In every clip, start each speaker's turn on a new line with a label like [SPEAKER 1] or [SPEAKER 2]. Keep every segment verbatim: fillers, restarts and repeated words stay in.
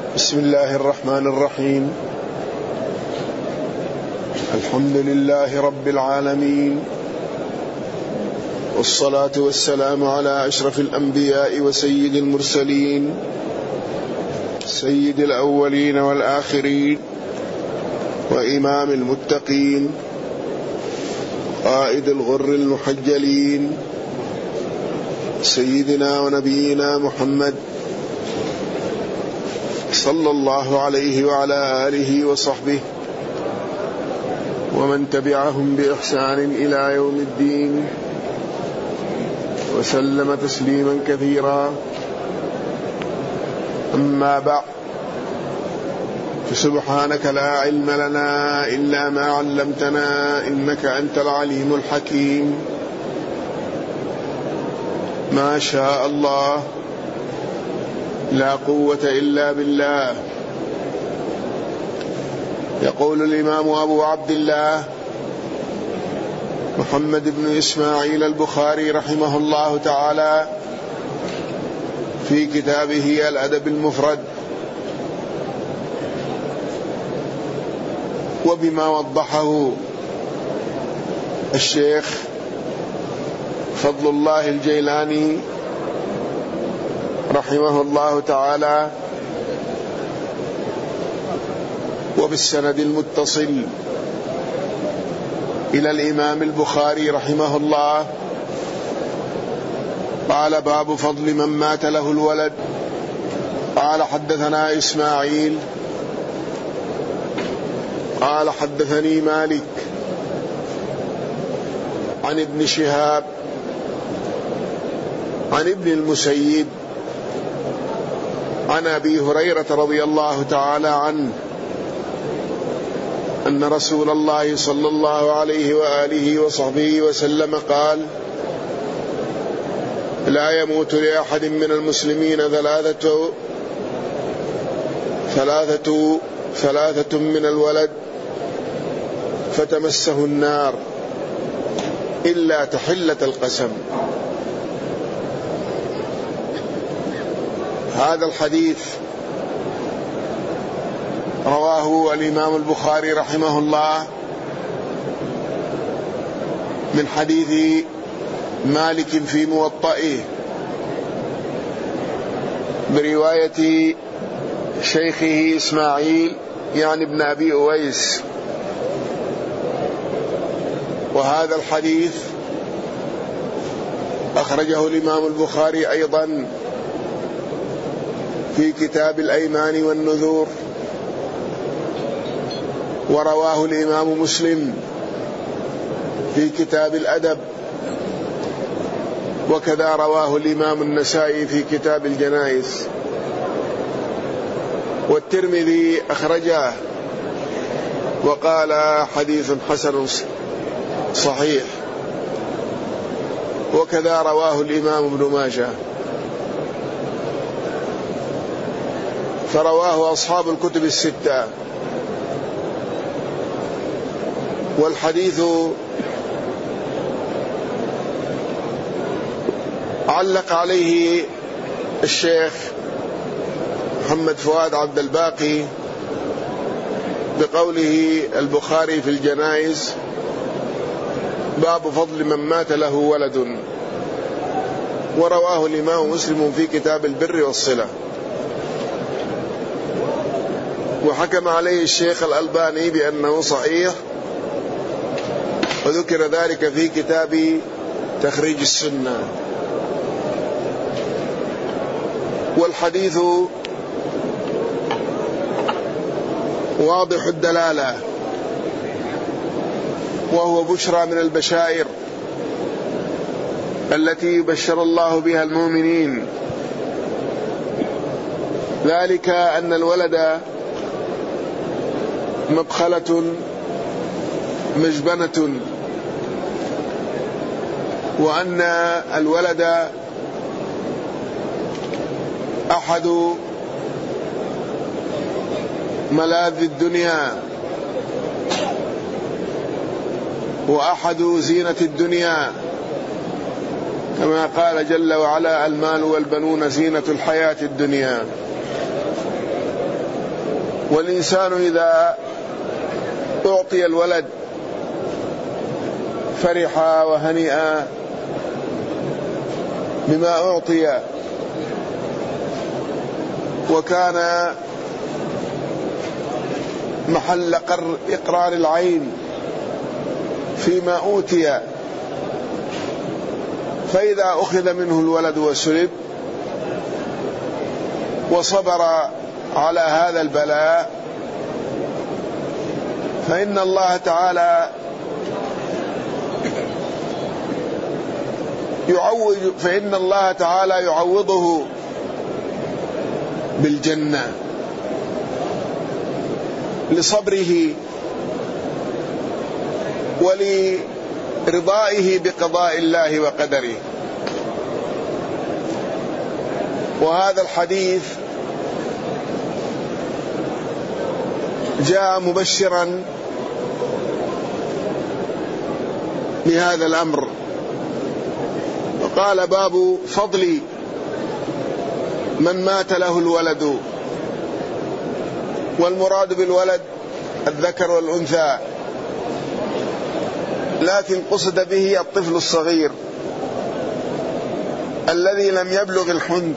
[SPEAKER 1] بسم الله الرحمن الرحيم. الحمد لله رب العالمين، والصلاة والسلام على أشرف الأنبياء وسيد المرسلين، سيد الأولين والآخرين، وإمام المتقين، قائد الغر المحجلين، سيدنا ونبينا محمد صلى الله عليه وعلى آله وصحبه ومن تبعهم بإحسان إلى يوم الدين، وسلم تسليما كثيرا. أما بعد، فسبحانك لا علم لنا إلا ما علمتنا إنك أنت العليم الحكيم. ما شاء الله، لا قوة إلا بالله. يقول الإمام أبو عبد الله محمد بن إسماعيل البخاري رحمه الله تعالى في كتابه الأدب المفرد: وبما وضحه الشيخ فضل الله الجيلاني رحمه الله تعالى، وبالسند المتصل إلى الإمام البخاري رحمه الله، قال: باب فضل من مات له الولد. قال: حدثنا إسماعيل قال: حدثني مالك عن ابن شهاب عن ابن المسيب عن أبي هريرة رضي الله تعالى عنه أن رسول الله صلى الله عليه وآله وصحبه وسلم قال: لا يموت لأحد من المسلمين ثلاثة ثلاثة ثلاثة من الولد فتمسه النار إلا تحلة القسم. هذا الحديث رواه الإمام البخاري رحمه الله من حديث مالك في موطئه برواية شيخه إسماعيل يعني ابن أبي أويس. وهذا الحديث أخرجه الإمام البخاري أيضا في كتاب الأيمان والنذور، ورواه الإمام مسلم في كتاب الأدب، وكذا رواه الإمام النسائي في كتاب الجنائز، والترمذي أخرجه وقال: حديث حسن صحيح، وكذا رواه الإمام ابن ماجه. فرواه أصحاب الكتب الستة. والحديث علق عليه الشيخ محمد فؤاد عبد الباقي بقوله البخاري في الجنائز: باب فضل من مات له ولد. ورواه الإمام مسلم في كتاب البر والصلة. وحكم عليه الشيخ الألباني بأنه صحيح، وذكر ذلك في كتاب تخريج السنة. والحديث واضح الدلالة، وهو بشرى من البشائر التي يبشر الله بها المؤمنين، ذلك أن الولد مبخلة مجبنة، وأن الولد أحد ملاذ الدنيا وأحد زينة الدنيا، كما قال جل وعلا: المال والبنون زينة الحياة الدنيا. والإنسان إذا أعطي الولد فرح وهنئ بما أعطي، وكان محل إقرار العين فيما أوتي. فإذا أخذ منه الولد وسلب وصبر على هذا البلاء فإن الله تعالى يعوض فإن الله تعالى يعوضه بالجنة لصبره ولرضائه بقضاء الله وقدره. وهذا الحديث جاء مبشرا بهذا الأمر، وقال باب فضل من مات له الولد، والمراد بالولد الذكر والأنثى، لكن قصد به الطفل الصغير الذي لم يبلغ الحنث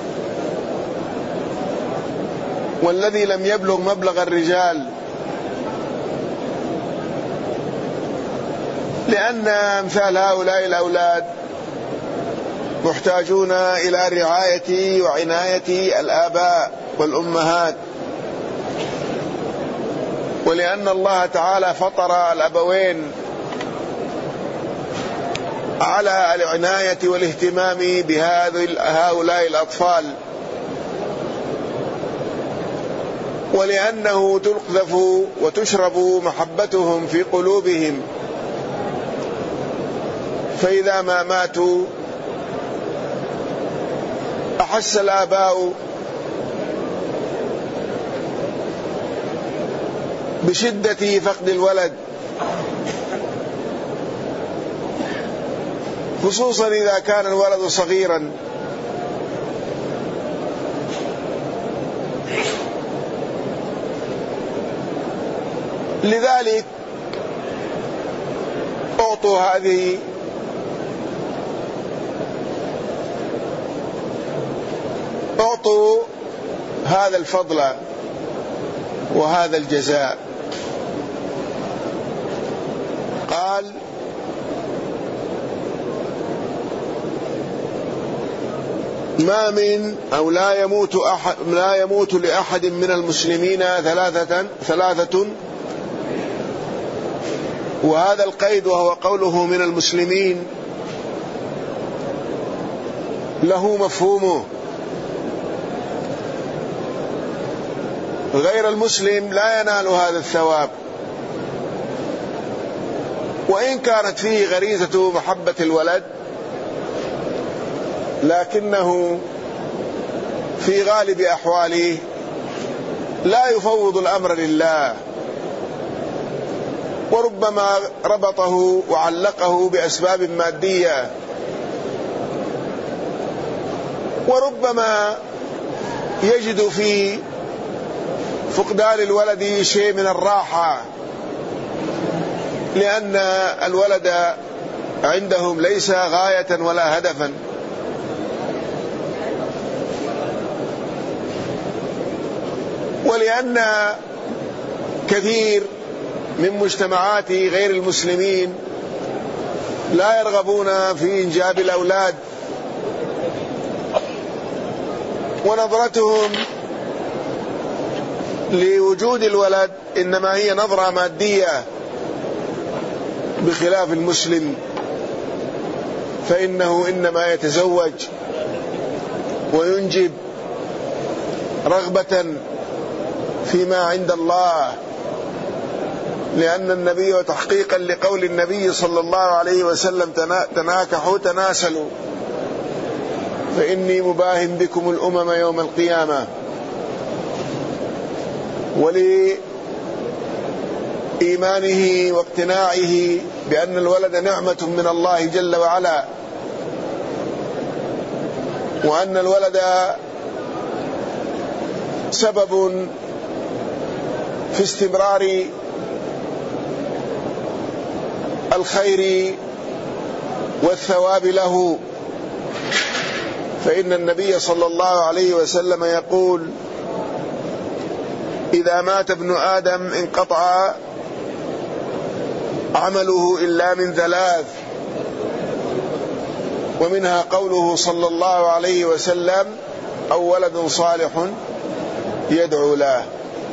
[SPEAKER 1] والذي لم يبلغ مبلغ الرجال، لأن أمثال هؤلاء الأولاد محتاجون إلى رعاية وعناية الآباء والأمهات، ولأن الله تعالى فطر الأبوين على العناية والاهتمام بهؤلاء الأطفال، ولأنه تقذف وتشرب محبتهم في قلوبهم، فإذا ما ماتوا أحس الآباء بشدة فقد الولد، خصوصا إذا كان الولد صغيرا. لذلك أعطوا هذه أعطوا هذا الفضل وهذا الجزاء. قال ما من أو لا يموت أحد لا يموت لأحد من المسلمين ثلاثة ثلاثة وهذا القيد وهو قوله من المسلمين له مفهومه، غير المسلم لا ينال هذا الثواب، وإن كانت فيه غريزة محبة الولد، لكنه في غالب أحواله لا يفوض الأمر لله، وربما ربطه وعلقه بأسباب مادية، وربما يجد في فقدان الولد شيء من الراحة، لأن الولد عندهم ليس غاية ولا هدفا. ولأن كثير من مجتمعات غير المسلمين لا يرغبون في إنجاب الأولاد، ونظرتهم لوجود الولد إنما هي نظرة مادية، بخلاف المسلم فإنه إنما يتزوج وينجب رغبة فيما عند الله، لأن النبي وتحقيقا لقول النبي صلى الله عليه وسلم تناكحوا تناسلوا فإني مباهم بكم الأمم يوم القيامة. ولإيمانه واقتناعه بأن الولد نعمة من الله جل وعلا، وأن الولد سبب في استمرار الخير والثواب له، فإن النبي صلى الله عليه وسلم يقول: إذا مات ابن آدم انقطع عمله إلا من ثلاث، ومنها قوله صلى الله عليه وسلم: أو ولد صالح يدعو له.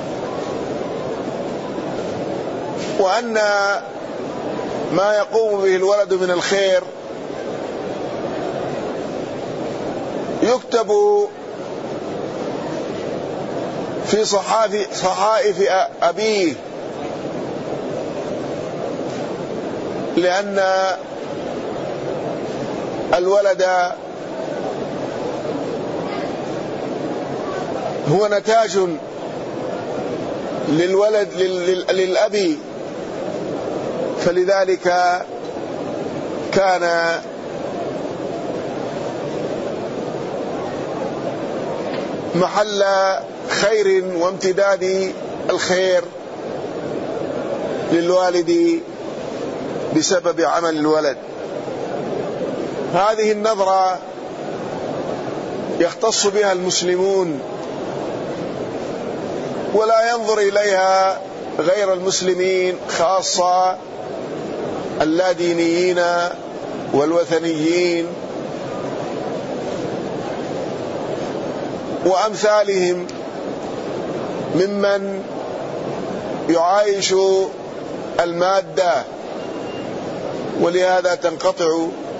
[SPEAKER 1] وأن ما يقوم به الولد من الخير يكتب في صحائف أبيه، لأن الولد هو نتاج للولد للأب، فلذلك كان محل خير وامتداد الخير للوالد بسبب عمل الولد. هذه النظرة يختص بها المسلمون، ولا ينظر إليها غير المسلمين، خاصة اللادينيين والوثنيين وأمثالهم ممن يعايش المادة، ولهذا تنقطع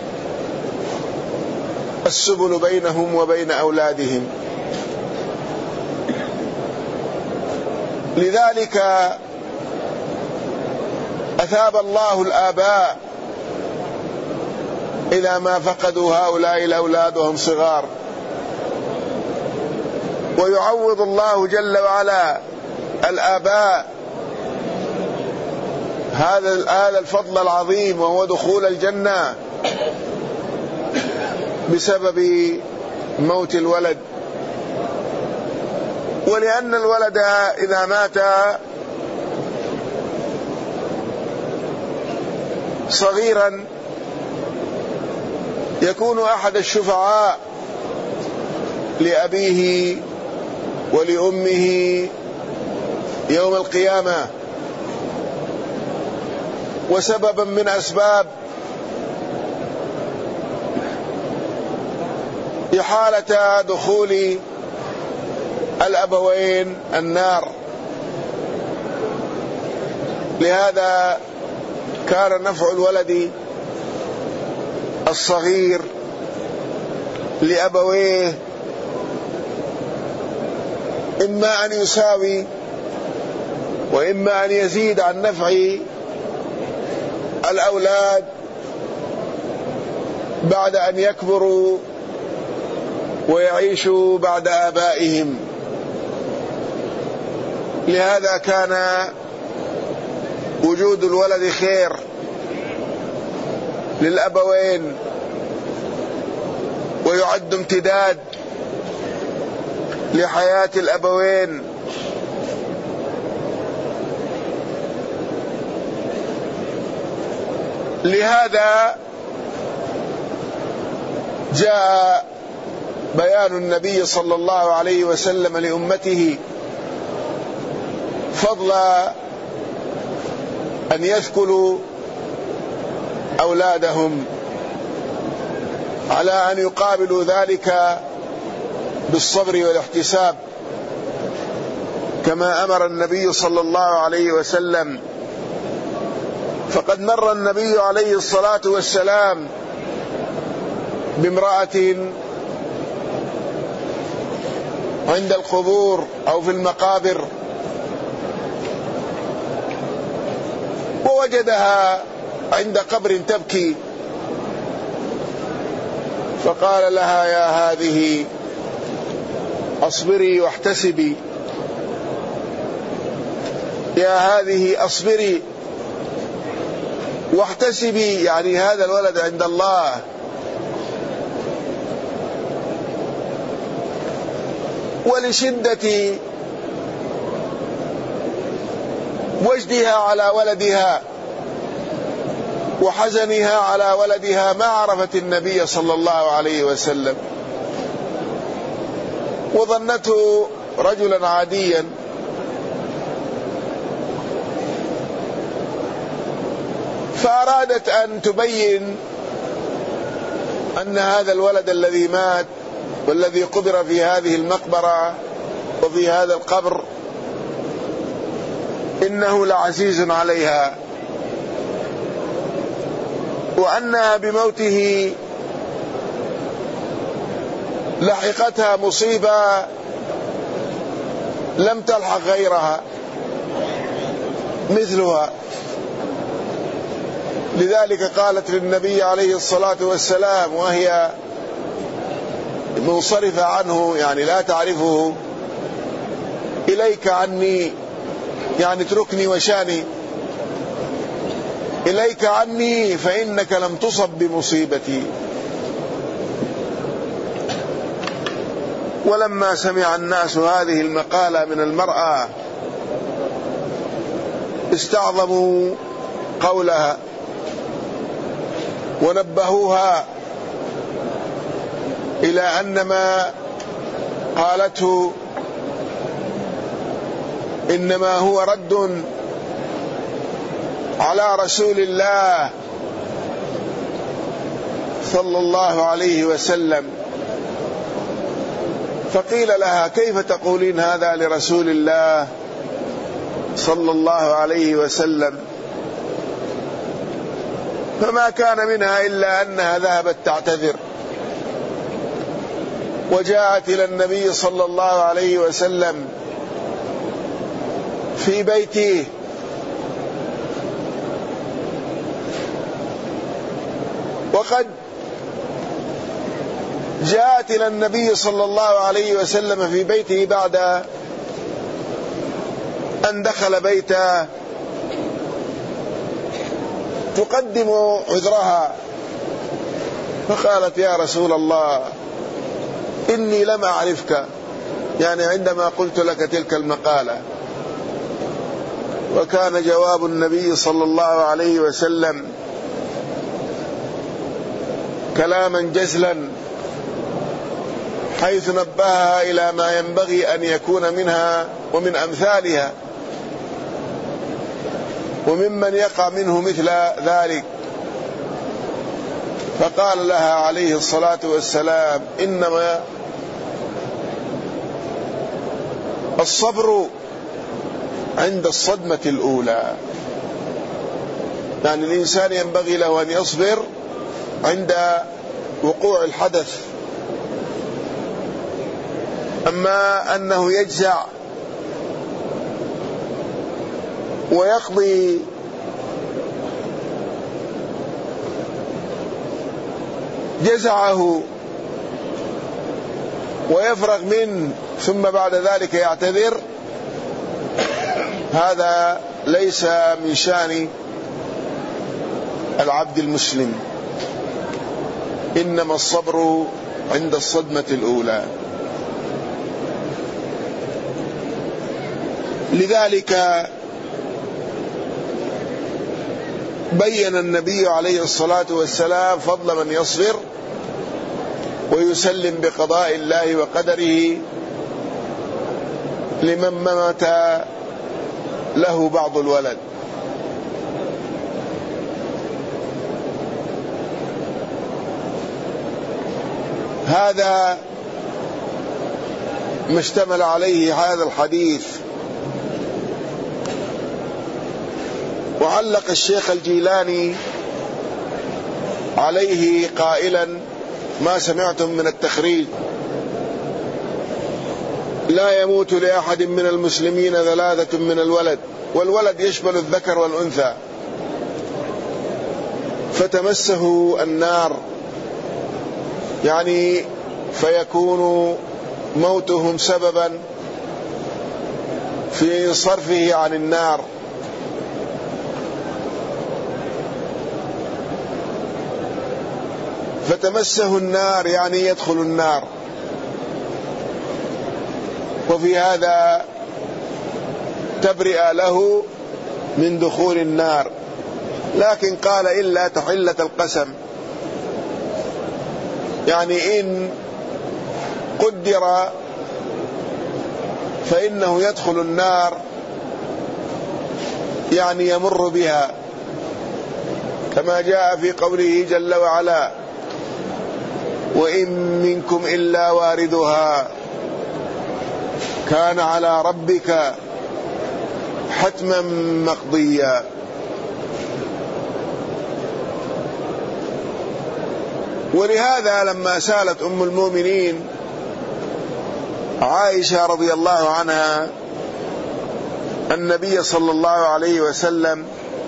[SPEAKER 1] السبل بينهم وبين أولادهم. لذلك أثاب الله الآباء إذا ما فقدوا هؤلاء الأولاد وهم صغار، ويعوض الله جل وعلا الآباء هذا هذا الفضل العظيم، وهو دخول الجنة بسبب موت الولد. ولأن الولد إذا مات صغيرا يكون أحد الشفعاء لأبيه ولأمه يوم القيامة، وسببا من أسباب إحالة دخول الأبوين النار. لهذا كان نفع الولد الصغير لأبويه إما أن يساوي وإما أن يزيد عن نفع الأولاد بعد أن يكبروا ويعيشوا بعد آبائهم. لهذا كان وجود الولد خير للأبوين، ويعد امتداد لحياة الأبوين. لهذا جاء بيان النبي صلى الله عليه وسلم لأمته فضل أن يثكلوا أولادهم على أن يقابلوا ذلك بالصبر والاحتساب، كما أمر النبي صلى الله عليه وسلم. فقد مر النبي عليه الصلاة والسلام بامرأة عند القبور أو في المقابر، ووجدها عند قبر تبكي، فقال لها: يا هذه أصبري واحتسبي، يا هذه أصبري واحتسبي، يعني هذا الولد عند الله. ولشدة وجدها على ولدها وحزنها على ولدها ما عرفت النبي صلى الله عليه وسلم، وظنته رجلا عاديا. فأرادت أن تبين أن هذا الولد الذي مات والذي قبر في هذه المقبرة وفي هذا القبر إنه لعزيز عليها، وأنها بموته لحقتها مصيبة لم تلحق غيرها مثلها. لذلك قالت للنبي عليه الصلاة والسلام وهي منصرفة عنه، يعني لا تعرفه: إليك عني، يعني اتركني وشاني، إليك عني فإنك لم تصب بمصيبتي. ولما سمع الناس هذه المقالة من المرأة استعظموا قولها ونبهوها إلى أن ما قالته إنما هو رد على رسول الله صلى الله عليه وسلم. فقيل لها: كيف تقولين هذا لرسول الله صلى الله عليه وسلم؟ فما كان منها إلا أنها ذهبت تعتذر، وجاءت إلى النبي صلى الله عليه وسلم في بيته وقد جاءت إلى النبي صلى الله عليه وسلم في بيته بعد أن دخل بيته تقدم عذرها، فقالت: يا رسول الله إني لم أعرفك، يعني عندما قلت لك تلك المقالة. وكان جواب النبي صلى الله عليه وسلم كلاما جزلا، حيث نبهها إلى ما ينبغي أن يكون منها ومن أمثالها وممن يقع منه مثل ذلك. فقال لها عليه الصلاة والسلام: إنما الصبر عند الصدمة الأولى، يعني الإنسان ينبغي له أن يصبر عند وقوع الحدث. أما أنه يجزع ويقضي جزعه ويفرغ منه ثم بعد ذلك يعتذر، هذا ليس من شأن العبد المسلم. إنما الصبر عند الصدمة الأولى. لذلك بين النبي عليه الصلاة والسلام فضل من يصبر ويسلم بقضاء الله وقدره لمن مات له بعض الولد. هذا ما اشتمل عليه هذا الحديث. وعلق الشيخ الجيلاني عليه قائلا: ما سمعتم من التخريج: لا يموت لأحد من المسلمين ثلاثة من الولد، والولد يشمل الذكر والأنثى، فتمسه النار، يعني فيكون موتهم سببا في صرفه عن النار. فتمسه النار يعني يدخل النار. وفي هذا تبرئة له من دخول النار، لكن قال إلا تحلة القسم، يعني إن قدر فإنه يدخل النار، يعني يمر بها، كما جاء في قوله جل وعلا: وإن منكم إلا واردها كان على ربك حتما مقضيا. ولهذا لما سألت أم المؤمنين عائشة رضي الله عنها النبي صلى الله عليه وسلم،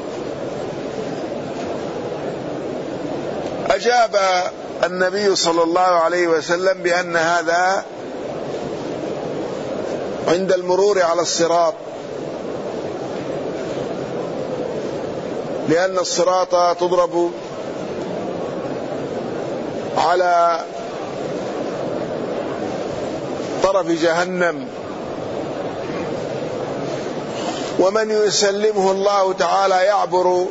[SPEAKER 1] أجاب النبي صلى الله عليه وسلم بأن هذا عند المرور على الصراط، لأن الصراط تضرب على طرف جهنم، ومن يسلمه الله تعالى يعبر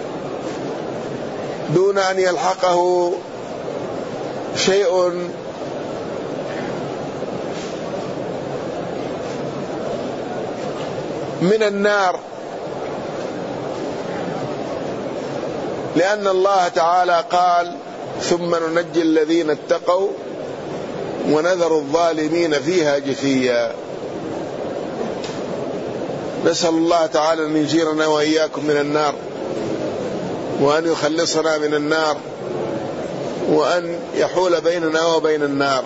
[SPEAKER 1] دون أن يلحقه شيء من النار، لأن الله تعالى قال: ثم ننجي الذين اتقوا ونذر الظالمين فيها جثيا. نسأل الله تعالى أن يجيرنا وإياكم من النار، وأن يخلصنا من النار، وأن يحول بيننا وبين النار.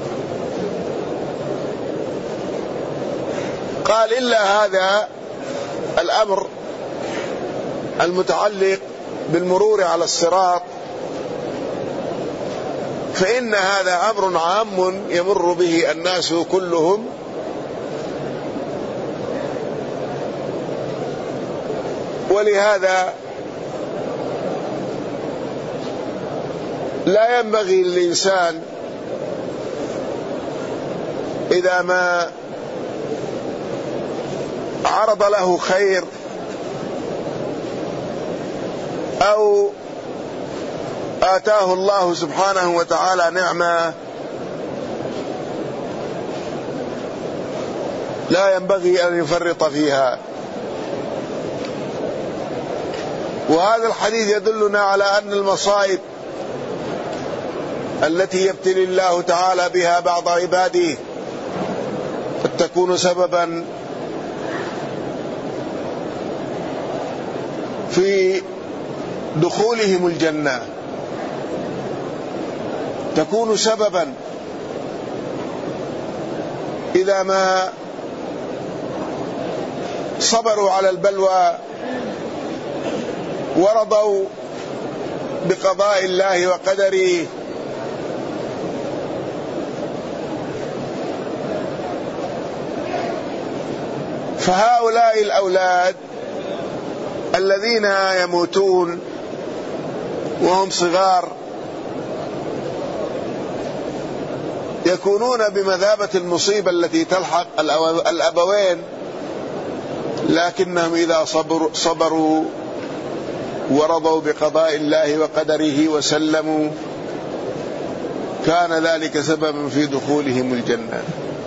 [SPEAKER 1] قال: إلا هذا الأمر المتعلق بالمرور على الصراط، فإن هذا أمر عام يمر به الناس كلهم، ولهذا لا ينبغي للإنسان إذا ما عرض له خير أو آتاه الله سبحانه وتعالى نعمة، لا ينبغي أن يفرط فيها. وهذا الحديث يدلنا على أن المصائب التي يبتلي الله تعالى بها بعض عباده قد تكون سببا في دخولهم الجنة، تكون سببا إذا ما صبروا على البلوى ورضوا بقضاء الله وقدره، فهؤلاء الأولاد الذين يموتون وهم صغار يكونون بمثابة المصيبة التي تلحق الأبوين، لكنهم إذا صبروا, صبروا ورضوا بقضاء الله وقدره وسلموا كان ذلك سببا في دخولهم الجنة.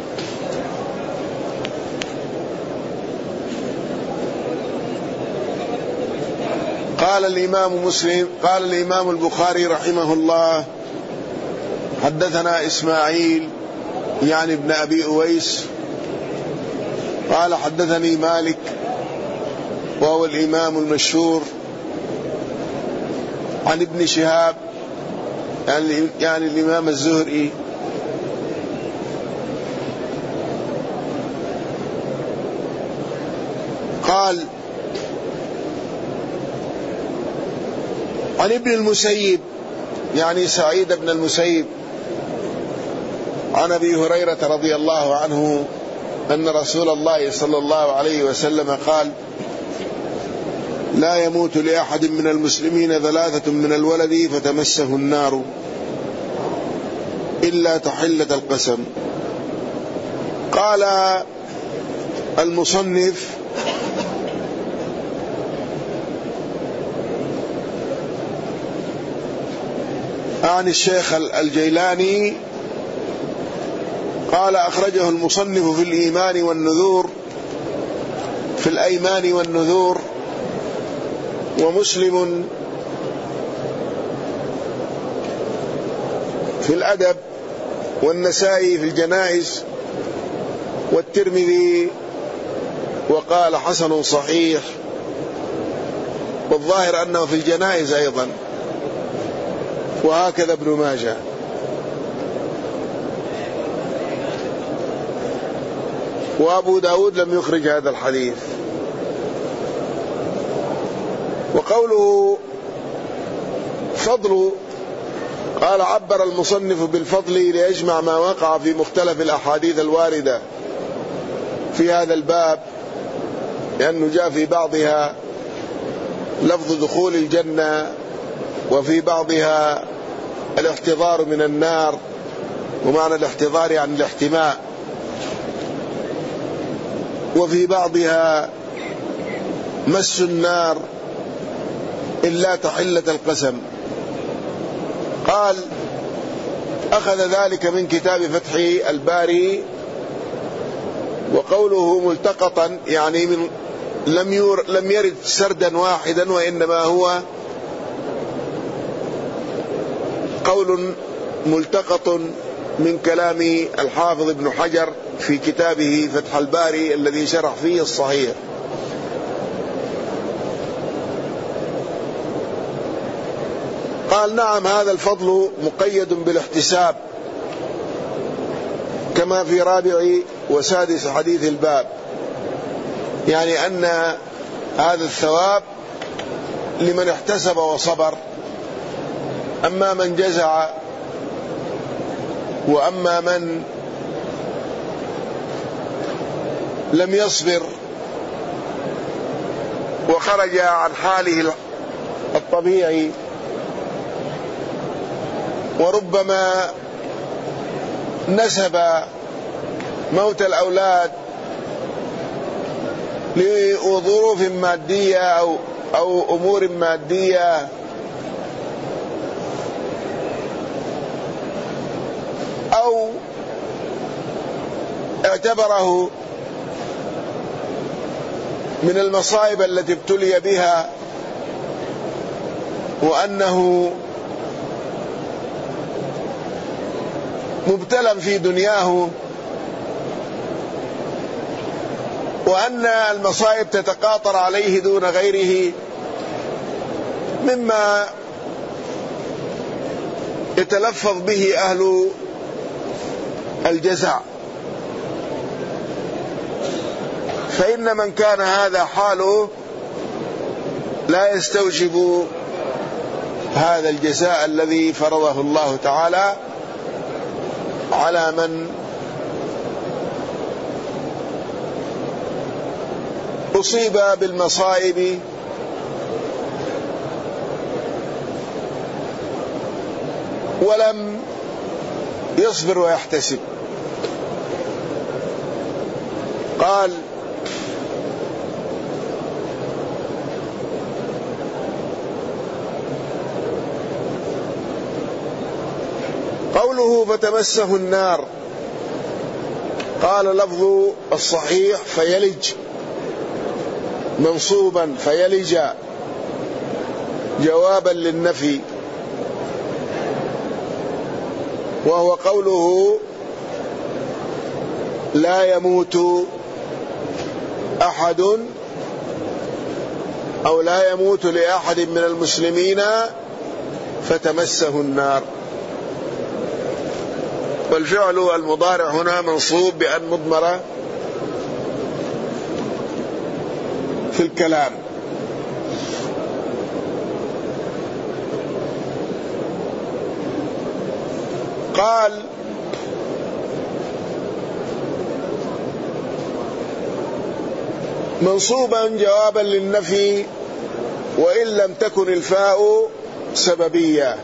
[SPEAKER 1] قال الإمام مسلم قال الإمام البخاري رحمه الله: حدثنا إسماعيل يعني ابن أبي أويس قال حدثني مالك وهو الإمام المشهور عن ابن شهاب يعني, يعني الإمام الزهري قال عن ابن المسيب يعني سعيد بن المسيب عن أبي هريرة رضي الله عنه أن رسول الله صلى الله عليه وسلم قال: لا يموت لأحد من المسلمين ثلاثة من الولد فتمسه النار إلا تحلة القسم. قال المصنف: عن الشيخ الجيلاني قال: أخرجه المصنف في الإيمان والنذور في الأيمان والنذور، ومسلم في الأدب، والنسائي في الجنائز، والترمذي وقال حسن صحيح، والظاهر أنه في الجنائز أيضا، وهكذا ابن ماجه. وأبو داود لم يخرج هذا الحديث. وقوله فضل، قال: عبر المصنف بالفضل ليجمع ما وقع في مختلف الأحاديث الواردة في هذا الباب، لأنه جاء في بعضها لفظ دخول الجنة، وفي بعضها الاحتضار من النار، ومعنى الاحتضار يعني الاحتماء، وفي بعضها مس النار إلا تحلة القسم. قال: أخذ ذلك من كتاب فتح الباري. وقوله ملتقطا يعني من لم, يور لم يرد سردا واحدا، وإنما هو قول ملتقط من كلام الحافظ ابن حجر في كتابه فتح الباري الذي شرح فيه الصحيح. قال: نعم، هذا الفضل مقيد بالاحتساب كما في رابع وسادس حديث الباب، يعني أن هذا الثواب لمن احتسب وصبر، أما من جزع وأما من لم يصبر وخرج عن حاله الطبيعي، وربما نسب موت الأولاد لظروف مادية أو, أو أمور مادية، أو اعتبره من المصائب التي ابتلي بها، وأنه مبتلى في دنياه، وأن المصائب تتقاطر عليه دون غيره، مما يتلفظ به أهل الجزع. فإن من كان هذا حاله لا يستوجب هذا الجزاء الذي فرضه الله تعالى على من أصيب بالمصائب ولم يصبر ويحتسب. قال: قوله فتمسه النار، قال: لفظ الصحيح فيلج منصوبا فيلج جوابا للنفي، وهو قوله لا يموت أحد أو لا يموت لأحد من المسلمين فتمسه النار. والفعل المضارع هنا منصوب بأن مضمرة في الكلام. قال: منصوبا جوابا للنفي وإن لم تكن الفاء سببية.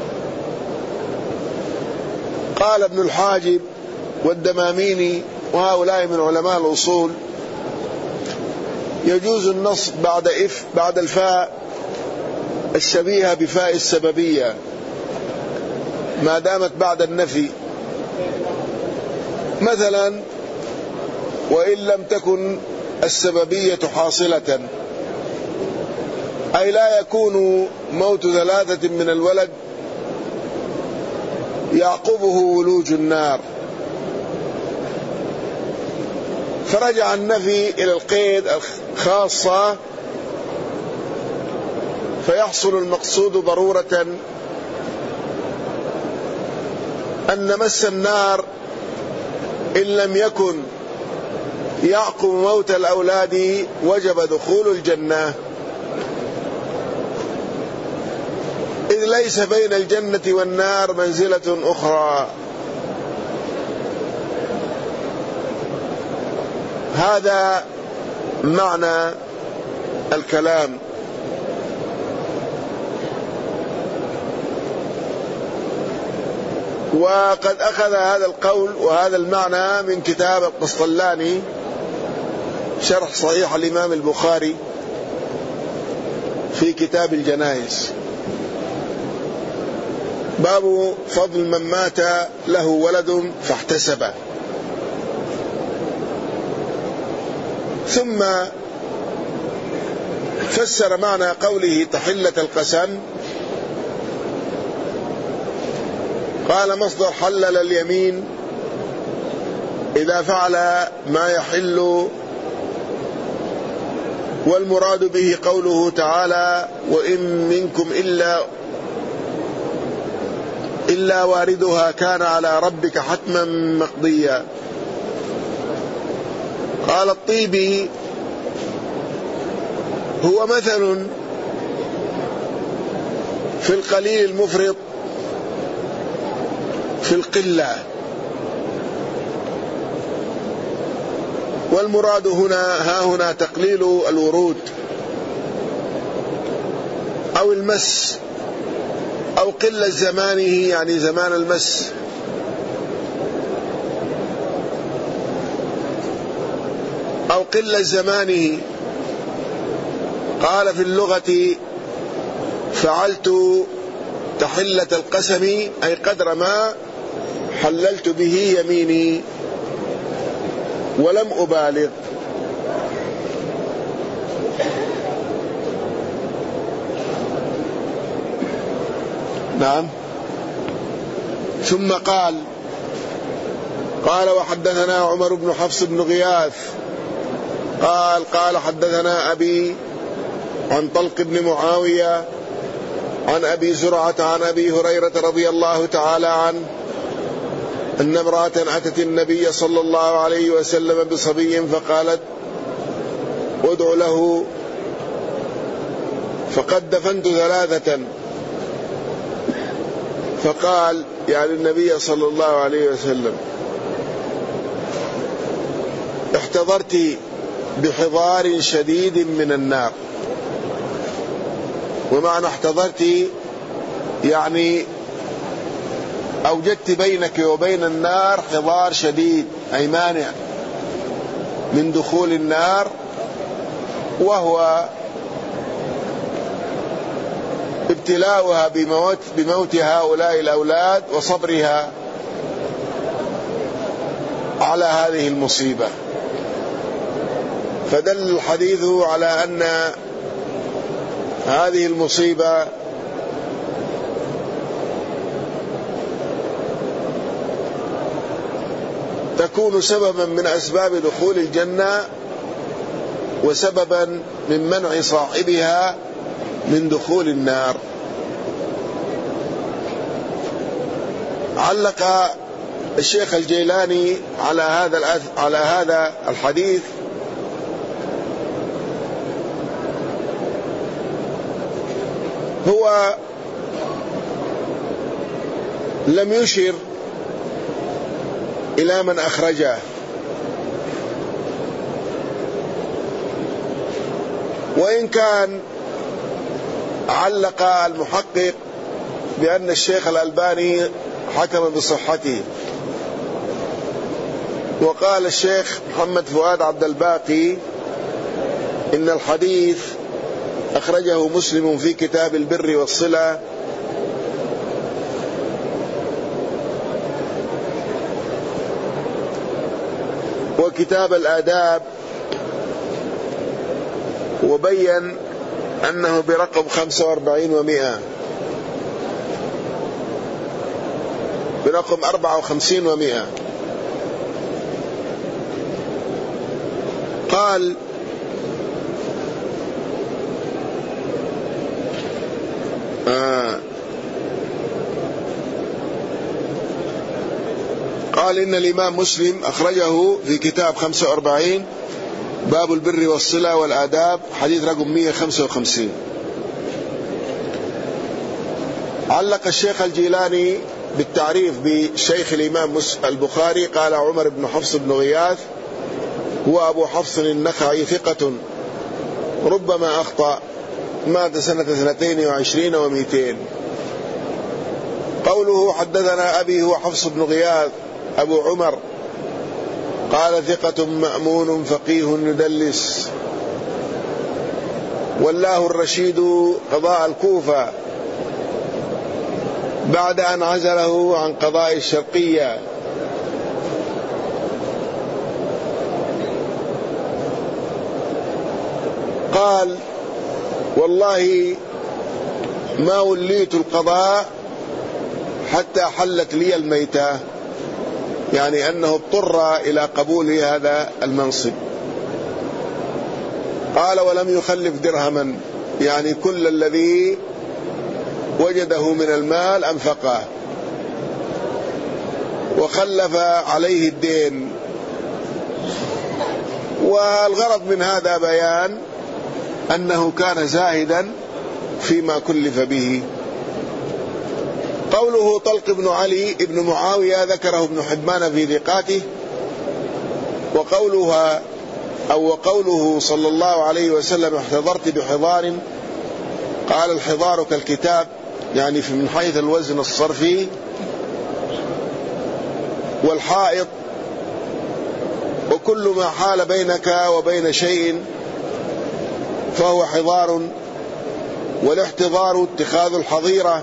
[SPEAKER 1] قال ابن الحاجب والدماميني وهؤلاء من علماء الأصول: يجوز النصب بعد إف بعد الفاء الشبيهة بفاء السببية، ما دامت بعد النفي. مثلا وإن لم تكن السببية حاصلة، أي لا يكون موت ثلاثة من الولد يعقبه ولوج النار، فرجع النفي إلى القيد الخاصة فيحصل المقصود ضرورة أن مس النار إن لم يكن يعقب موت الأولاد وجب دخول الجنة، إذ ليس بين الجنة والنار منزلة أخرى. هذا معنى الكلام. وقد أخذ هذا القول وهذا المعنى من كتاب القسطلاني شرح صحيح الإمام البخاري في كتاب الجنائز، باب فضل من مات له ولد فاحتسبه. ثم فسر معنى قوله تحلة القسم، قال مصدر حلل اليمين إذا فعل ما يحل، والمراد به قوله تعالى وإن منكم إلا إلا واردها كان على ربك حتما مقضيا. قال الطيبي هو مثل في القليل المفرط في القلة، والمراد هنا ها هنا تقليل الورود أو المس أو قلة زمانه، يعني زمان المس، أو قلة زمانه. قال في اللغة فعلت تحلة القسم أي قدر ما حللت به يميني ولم أبالغ. نعم. ثم قال قال وحدثنا عمر بن حفص بن غياث قال قال حدثنا أبي عن طلق بن معاوية عن أبي زرعة عن أبي هريرة رضي الله تعالى عنه أن امرأة أتت النبي صلى الله عليه وسلم بصبي فقالت ادع له، فقد دفنت ثلاثة. فقال يعني النبي صلى الله عليه وسلم احتضرت بحضار شديد من النار. ومعنى احتضرت يعني أوجدت بينك وبين النار حضار شديد، أي مانع من دخول النار، وهو ابتلاؤها بموت, بموت هؤلاء الأولاد وصبرها على هذه المصيبة. فدل الحديث على أن هذه المصيبة تكون سببا من أسباب دخول الجنة وسببا من منع صاحبها من دخول النار. علق الشيخ الجيلاني على هذا على هذا الحديث هو لم يشر إلى من أخرجه، وإن كان علق المحقق بأن الشيخ الألباني حكم بصحته. وقال الشيخ محمد فؤاد عبد الباقي إن الحديث أخرجه مسلم في كتاب البر والصلة وكتاب الآداب، وبين أنه برقم خمسة وأربعين ومئة، برقم أربعة وخمسين ومئة. قال آه قال إن الإمام مسلم أخرجه في كتاب خمسة وأربعين باب البر والصلة والآداب، حديث رقم مئة وخمسة وخمسين. علق الشيخ الجيلاني بالتعريف بشيخ الإمام البخاري، قال عمر بن حفص بن غياث هو أبو حفص النخعي ثقة ربما أخطأ، مات سنة اثنتين وعشرين ومئتين. قوله حدثنا أبي هو حفص بن غياث أبو عمر، قال ثقة مأمون فقيه يدلس، والله الرشيد قضاء الكوفة بعد أن عزله عن قضاء الشرقية. قال والله ما وليت القضاء حتى حلت لي الميتة، يعني أنه اضطر إلى قبول هذا المنصب. قال ولم يخلف درهما، يعني كل الذي وجده من المال أنفقه، وخلف عليه الدين. والغرض من هذا بيان أنه كان زاهدا فيما كلف به. قوله طلق بن علي بن معاوية ذكره ابن حبان في ثقاته. وقولها أو وقوله صلى الله عليه وسلم احتضرت بحضار، قال الحضار كالكتاب، يعني من حيث الوزن الصرفي، والحائط وكل ما حال بينك وبين شيء فهو حضار. والاحتضار اتخاذ الحظيرة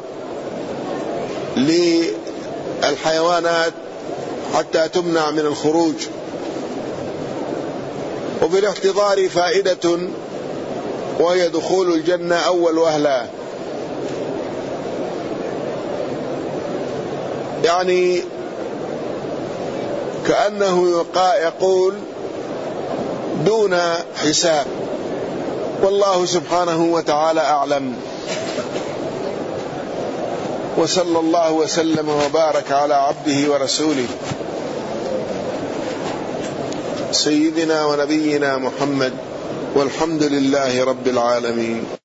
[SPEAKER 1] للحيوانات حتى تمنع من الخروج. وفي الاحتضار فائدة وهي دخول الجنة أول وهلة، يعني كأنه يقول دون حساب. والله سبحانه وتعالى أعلم، وصلى الله وسلم وبارك على عبده ورسوله سيدنا ونبينا محمد، والحمد لله رب العالمين.